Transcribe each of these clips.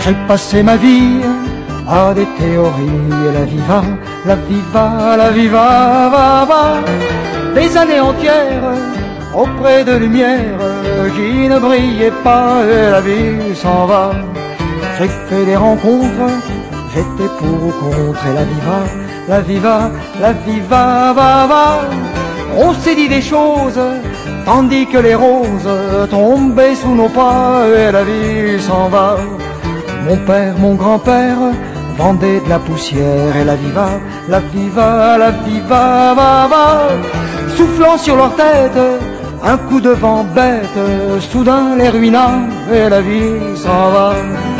J'ai passé ma vie à des théories et la viva, la viva, la viva, va, va. Des années entières auprès de lumière qui ne brillait pas et la vie s'en va. J'ai fait des rencontres, j'étais pour ou contre et la viva, la viva, la viva, va, va. On s'est dit des choses, tandis que les roses tombaient sous nos pas et la vie s'en va. Mon père, mon grand-père vendaient de la poussière et la viva, la viva, la viva, va, va. Soufflant sur leur tête un coup de vent bête, soudain les ruina et la vie s'en va.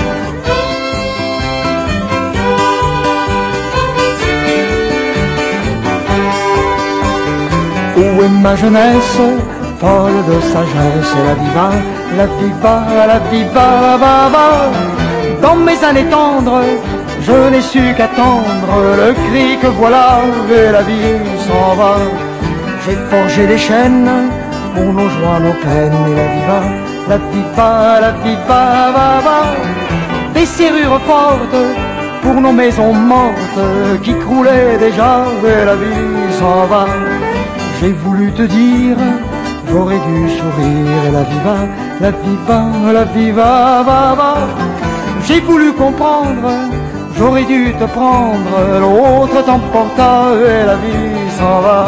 Où est ma jeunesse, folle de sagesse, et la viva, la viva, la viva, va, va. Dans mes années tendres, je n'ai su qu'attendre le cri que voilà, et la vie s'en va. J'ai forgé des chaînes pour nos joies, nos peines, et la viva, la viva, la viva, va, va. Des serrures fortes pour nos maisons mortes qui croulaient déjà, et la vie s'en va. J'ai voulu te dire, j'aurais dû sourire, et la viva, la viva, la viva, va, va. J'ai voulu comprendre, j'aurais dû te prendre, l'autre t'emporta et la vie s'en va.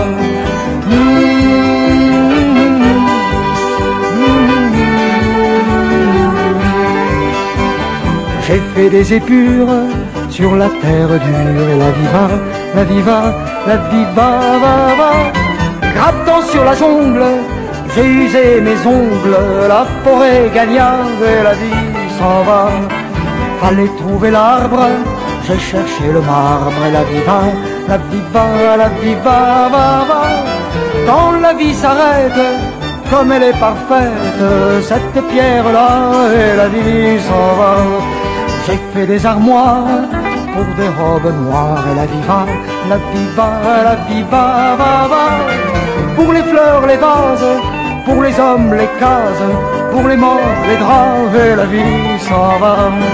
J'ai fait des épures sur la terre dure et la viva, la viva, la viva, va, va. Grattant sur la jungle, j'ai usé mes ongles, la forêt gagna et la vie s'en va. Fallait trouver l'arbre, j'ai cherché le marbre et la viva, la viva, la viva, va, va. Quand la vie s'arrête, comme elle est parfaite, cette pierre-là et la vie s'en va. J'ai fait des armoires pour des robes noires et la viva, la viva, la viva, va, va. Pour les fleurs, les vases, pour les hommes, les cases, pour les morts, les draps et la vie s'en va.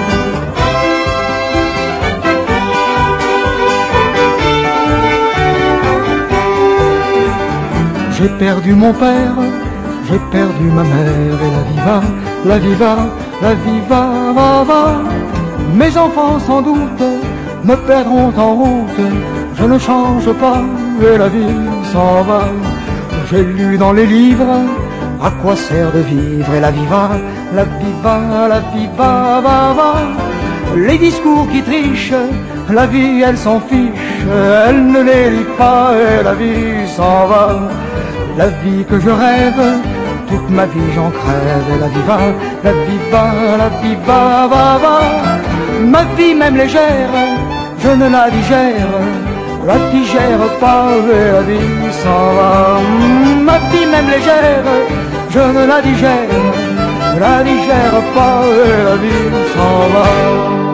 J'ai perdu mon père, j'ai perdu ma mère et la viva, la viva, la viva, va, va. Mes enfants sans doute me perdront en route, je ne change pas et la vie s'en va. J'ai lu dans les livres à quoi sert de vivre et la viva, la viva, la viva, va, va. Les discours qui trichent, la vie elle s'en fiche, elle ne les lit pas et la vie s'en va. La vie que je rêve, toute ma vie j'en crève et la viva, la viva, la viva, va, va. Ma vie même légère, je ne la digère pas et la vie s'en va. Ma vie même légère, je ne la digère pas et la vie s'en va.